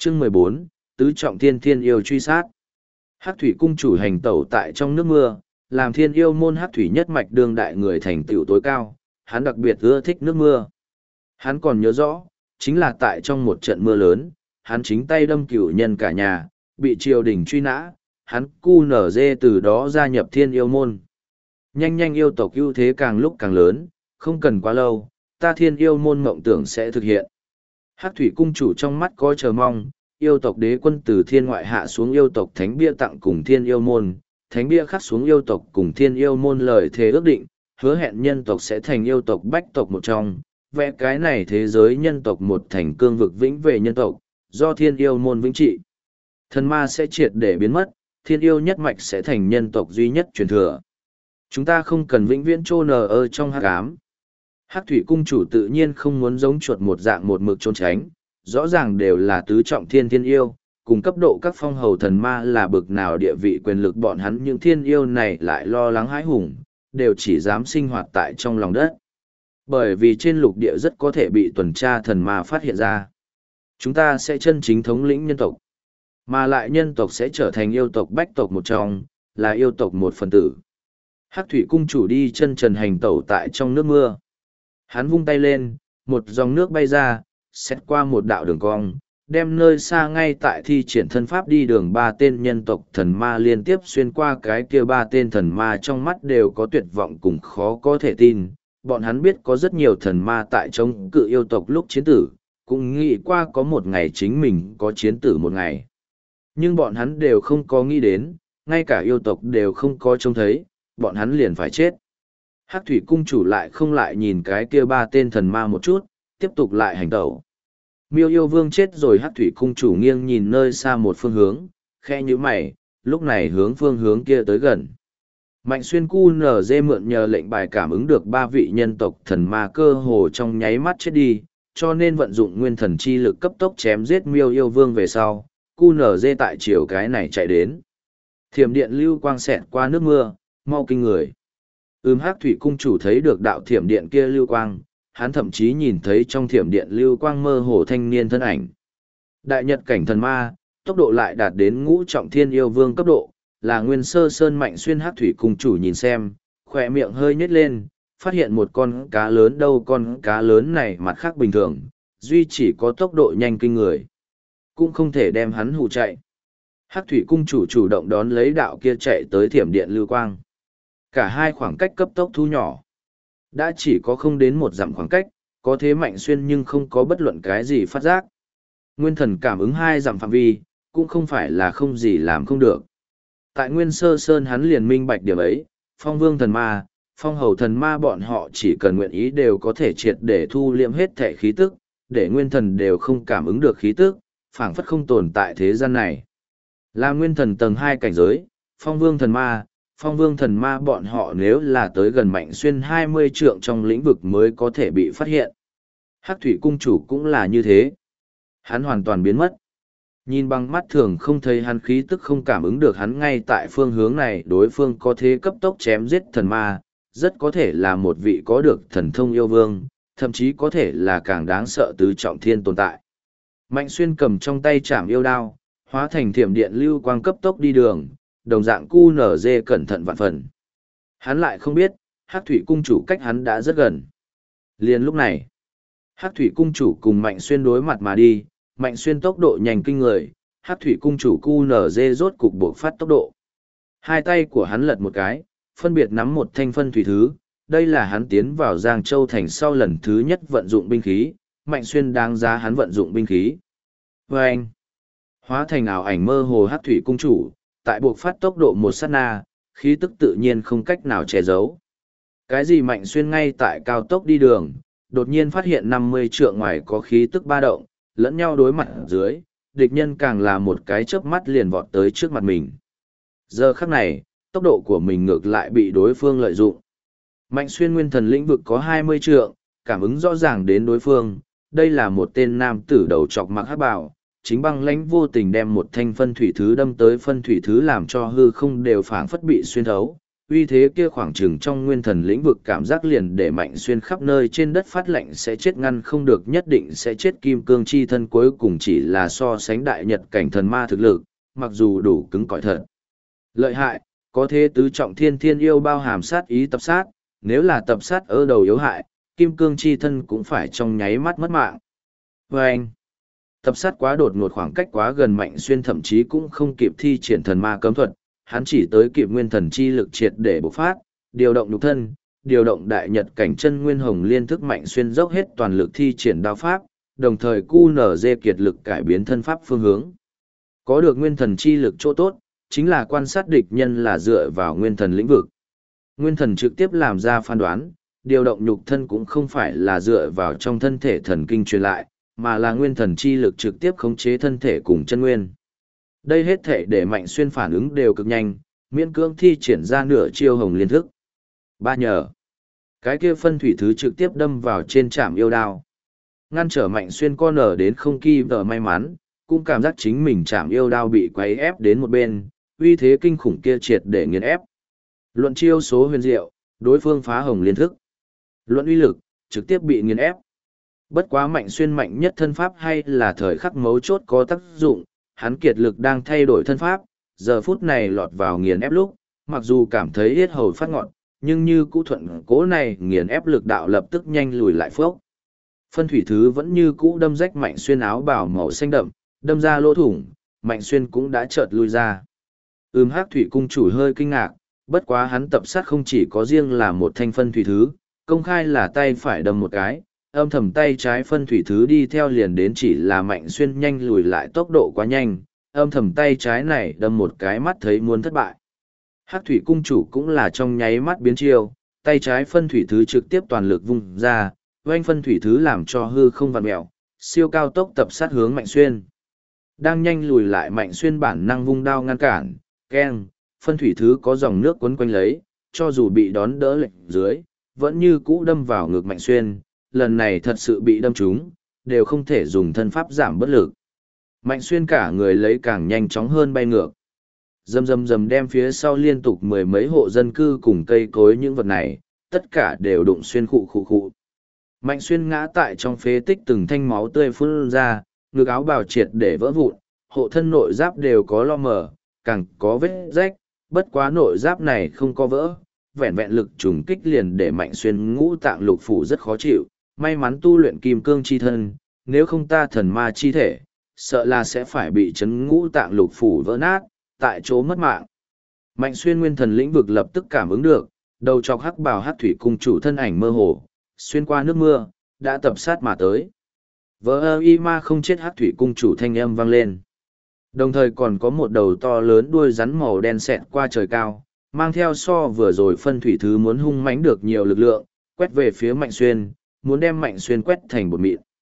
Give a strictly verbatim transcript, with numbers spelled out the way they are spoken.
Chương mười bốn, Tứ trọng thiên thiên yêu truy sát. Hắc thủy cung chủ hành tẩu tại trong nước mưa, làm thiên yêu môn hắc thủy nhất mạch đương đại người thành tựu tối cao, hắn đặc biệt ưa thích nước mưa. Hắn còn nhớ rõ, chính là tại trong một trận mưa lớn, hắn chính tay đâm cửu nhân cả nhà, bị triều đình truy nã, hắn cu nở dê từ đó gia nhập thiên yêu môn. Nhanh nhanh yêu tộc ưu thế càng lúc càng lớn, không cần quá lâu, ta thiên yêu môn mộng tưởng sẽ thực hiện. Hắc thủy cung chủ trong mắt có chờ mong, yêu tộc đế quân từ thiên ngoại hạ xuống yêu tộc thánh bia tặng cùng thiên yêu môn, thánh bia khắc xuống yêu tộc cùng thiên yêu môn lời thề ước định, hứa hẹn nhân tộc sẽ thành yêu tộc bách tộc một trong, vẽ cái này thế giới nhân tộc một thành cương vực vĩnh về nhân tộc, do thiên yêu môn vĩnh trị. Thần ma sẽ triệt để biến mất, thiên yêu nhất mạch sẽ thành nhân tộc duy nhất truyền thừa. Chúng ta không cần vĩnh viễn trô nờ ở trong hắc ám. Hắc thủy cung chủ tự nhiên không muốn giống chuột một dạng một mực trốn tránh, rõ ràng đều là tứ trọng thiên thiên yêu, cùng cấp độ các phong hầu thần ma là bực nào địa vị quyền lực bọn hắn những thiên yêu này lại lo lắng hãi hùng, đều chỉ dám sinh hoạt tại trong lòng đất. Bởi vì trên lục địa rất có thể bị tuần tra thần ma phát hiện ra. Chúng ta sẽ chân chính thống lĩnh nhân tộc, mà lại nhân tộc sẽ trở thành yêu tộc bách tộc một trong, là yêu tộc một phần tử. Hắc thủy cung chủ đi chân trần hành tẩu tại trong nước mưa. Hắn vung tay lên, một dòng nước bay ra, xét qua một đạo đường cong, đem nơi xa ngay tại thi triển thân pháp đi đường ba tên nhân tộc thần ma liên tiếp xuyên qua cái kia ba tên thần ma trong mắt đều có tuyệt vọng cùng khó có thể tin. Bọn hắn biết có rất nhiều thần ma tại chống cự yêu tộc lúc chiến tử, cũng nghĩ qua có một ngày chính mình có chiến tử một ngày. Nhưng bọn hắn đều không có nghĩ đến, ngay cả yêu tộc đều không có trông thấy, bọn hắn liền phải chết. Hắc thủy cung chủ lại không lại nhìn cái kia ba tên thần ma một chút, tiếp tục lại hành tẩu. Miêu yêu vương chết rồi. Hắc thủy cung chủ nghiêng nhìn nơi xa một phương hướng, khe như mày, lúc này hướng phương hướng kia tới gần. Mạnh xuyên cu nở dê mượn nhờ lệnh bài cảm ứng được ba vị nhân tộc thần ma cơ hồ trong nháy mắt chết đi, cho nên vận dụng nguyên thần chi lực cấp tốc chém giết miêu yêu vương về sau, cu nở dê tại chiều cái này chạy đến. Thiểm điện lưu quang xẹt qua nước mưa, mau kinh người. Ưm Hắc thủy cung chủ thấy được đạo thiểm điện kia lưu quang, hắn thậm chí nhìn thấy trong thiểm điện lưu quang mơ hồ thanh niên thân ảnh. Đại nhật cảnh thần ma, tốc độ lại đạt đến ngũ trọng thiên yêu vương cấp độ, là nguyên sơ sơn mạnh xuyên. Hắc thủy cung chủ nhìn xem, khỏe miệng hơi nhếch lên, phát hiện một con cá lớn đâu con cá lớn này mặt khác bình thường, duy chỉ có tốc độ nhanh kinh người. Cũng không thể đem hắn hù chạy. Hắc thủy cung chủ chủ động đón lấy đạo kia chạy tới thiểm điện lưu quang. Cả hai khoảng cách cấp tốc thu nhỏ. Đã chỉ có không đến một dặm khoảng cách, có thế mạnh xuyên nhưng không có bất luận cái gì phát giác. Nguyên thần cảm ứng hai dặm phạm vi, cũng không phải là không gì làm không được. Tại nguyên sơ sơn hắn liền minh bạch điểm ấy, phong vương thần ma, phong hầu thần ma bọn họ chỉ cần nguyện ý đều có thể triệt để thu liệm hết thể khí tức, để nguyên thần đều không cảm ứng được khí tức, phảng phất không tồn tại thế gian này. Là nguyên thần tầng hai cảnh giới, phong vương thần ma, phong vương thần ma bọn họ nếu là tới gần mạnh xuyên hai mươi trượng trong lĩnh vực mới có thể bị phát hiện. Hắc thủy cung chủ cũng là như thế. Hắn hoàn toàn biến mất. Nhìn bằng mắt thường không thấy hắn khí tức không cảm ứng được hắn ngay tại phương hướng này đối phương có thế cấp tốc chém giết thần ma, rất có thể là một vị có được thần thông yêu vương, thậm chí có thể là càng đáng sợ tứ trọng thiên tồn tại. Mạnh xuyên cầm trong tay chảm yêu đao, hóa thành thiểm điện lưu quang cấp tốc đi đường, đồng dạng cu nở dê cẩn thận vạn phần. Hắn lại không biết, Hắc thủy cung chủ cách hắn đã rất gần. Liền lúc này, Hắc thủy cung chủ cùng Mạnh xuyên đối mặt mà đi, Mạnh xuyên tốc độ nhanh kinh người, Hắc thủy cung chủ cu nở dê rốt cục buộc phát tốc độ. Hai tay của hắn lật một cái, phân biệt nắm một thanh phân thủy thứ, đây là hắn tiến vào Giang Châu thành sau lần thứ nhất vận dụng binh khí, Mạnh xuyên đáng giá hắn vận dụng binh khí. Và anh, hóa thành ảo ảnh mơ hồ Hắc thủy cung chủ, tại buộc phát tốc độ một sát na, khí tức tự nhiên không cách nào che giấu. Cái gì Mạnh xuyên ngay tại cao tốc đi đường, đột nhiên phát hiện năm mươi trượng ngoài có khí tức ba động, lẫn nhau đối mặt ở dưới, địch nhân càng là một cái chớp mắt liền vọt tới trước mặt mình. Giờ khắc này, tốc độ của mình ngược lại bị đối phương lợi dụng. Mạnh xuyên nguyên thần lĩnh vực có hai mươi trượng, cảm ứng rõ ràng đến đối phương, đây là một tên nam tử đầu trọc mặc hắc bào, chính băng lãnh vô tình đem một thanh phân thủy thứ đâm tới phân thủy thứ làm cho hư không đều phảng phất bị xuyên thấu, uy thế kia khoảng chừng trong nguyên thần lĩnh vực cảm giác liền để Mạnh Xuyên khắp nơi trên đất phát lệnh sẽ chết ngăn không được, nhất định sẽ chết. Kim cương chi thân cuối cùng chỉ là so sánh đại nhật cảnh thần ma thực lực, mặc dù đủ cứng cỏi thật lợi hại, có thế tứ trọng thiên thiên yêu bao hàm sát ý tập sát, nếu là tập sát ở đầu yếu hại, kim cương chi thân cũng phải trong nháy mắt mất mạng. Và anh, tập sát quá đột ngột, khoảng cách quá gần, Mạnh Xuyên thậm chí cũng không kịp thi triển thần ma cấm thuật, hắn chỉ tới kịp nguyên thần chi lực triệt để bộc phát, điều động nhục thân, điều động đại nhật cảnh chân nguyên hồng liên thức. Mạnh Xuyên dốc hết toàn lực thi triển đao pháp, đồng thời cu nở dê kiệt lực cải biến thân pháp phương hướng. Có được nguyên thần chi lực chỗ tốt, chính là quan sát địch nhân là dựa vào nguyên thần lĩnh vực. Nguyên thần trực tiếp làm ra phán đoán, điều động nhục thân cũng không phải là dựa vào trong thân thể thần kinh truyền lại, mà là nguyên thần chi lực trực tiếp khống chế thân thể cùng chân nguyên. Đây hết thể để Mạnh Xuyên phản ứng đều cực nhanh, miễn cưỡng thi triển ra nửa chiêu hồng liên thức. Ba nhờ. Cái kia phân thủy thứ trực tiếp đâm vào trên trạm yêu đao. Ngăn trở Mạnh Xuyên con nở đến không kỳ vợ may mắn, cũng cảm giác chính mình chạm yêu đao bị quấy ép đến một bên, uy thế kinh khủng kia triệt để nghiền ép. Luận chiêu số huyền diệu, đối phương phá hồng liên thức. Luận uy lực, trực tiếp bị nghiền ép. Bất quá Mạnh Xuyên mạnh nhất thân pháp hay là thời khắc mấu chốt có tác dụng, hắn kiệt lực đang thay đổi thân pháp, giờ phút này lọt vào nghiền ép lúc, mặc dù cảm thấy yết hầu phát ngọn, nhưng như cũ thuận cố này nghiền ép lực đạo lập tức nhanh lùi lại phốc. Phân thủy thứ vẫn như cũ đâm rách Mạnh Xuyên áo bào màu xanh đậm, đâm ra lỗ thủng, Mạnh Xuyên cũng đã chợt lui ra. Ừm Hắc thủy cung chủ hơi kinh ngạc, bất quá hắn tập sát không chỉ có riêng là một thanh phân thủy thứ, công khai là tay phải đâm một cái, âm thầm tay trái phân thủy thứ đi theo liền đến, chỉ là Mạnh Xuyên nhanh lùi lại tốc độ quá nhanh, âm thầm tay trái này đâm một cái mắt thấy muốn thất bại. Hắc thủy cung chủ cũng là trong nháy mắt biến chiêu, tay trái phân thủy thứ trực tiếp toàn lực vung ra, oanh phân thủy thứ làm cho hư không vặn mèo, siêu cao tốc tập sát hướng Mạnh Xuyên. Đang nhanh lùi lại Mạnh Xuyên bản năng vung đao ngăn cản, keng, phân thủy thứ có dòng nước quấn quanh lấy, cho dù bị đón đỡ lệnh dưới, vẫn như cũ đâm vào ngực Mạnh Xuyên, lần này thật sự bị đâm trúng, đều không thể dùng thân pháp giảm bất lực. Mạnh Xuyên cả người lấy càng nhanh chóng hơn bay ngược. Dầm dầm dầm đem phía sau liên tục mười mấy hộ dân cư cùng cây cối những vật này, tất cả đều đụng xuyên khụ khụ khụ. Mạnh Xuyên ngã tại trong phế tích, từng thanh máu tươi phun ra, ngực áo bào triệt để vỡ vụn, hộ thân nội giáp đều có lo mờ, càng có vết rách, bất quá nội giáp này không có vỡ, vẹn vẹn lực trùng kích liền để Mạnh Xuyên ngũ tạng lục phủ rất khó chịu, may mắn tu luyện kim cương chi thân, nếu không ta thần ma chi thể, sợ là sẽ phải bị chấn ngũ tạng lục phủ vỡ nát, tại chỗ mất mạng. Mạnh Xuyên nguyên thần lĩnh vực lập tức cảm ứng được, đầu chọc hắc bào hắc thủy cung chủ thân ảnh mơ hồ, xuyên qua nước mưa, đã tập sát mà tới. Vỡ ơ y ma không chết hắc thủy cung chủ thanh âm vang lên. Đồng thời còn có một đầu to lớn đuôi rắn màu đen xẹt qua trời cao, mang theo so vừa rồi phân thủy thứ muốn hung mãnh được nhiều lực lượng, quét về phía Mạnh Xuyên, muốn đem Mạnh Xuyên quét thành bột mịn.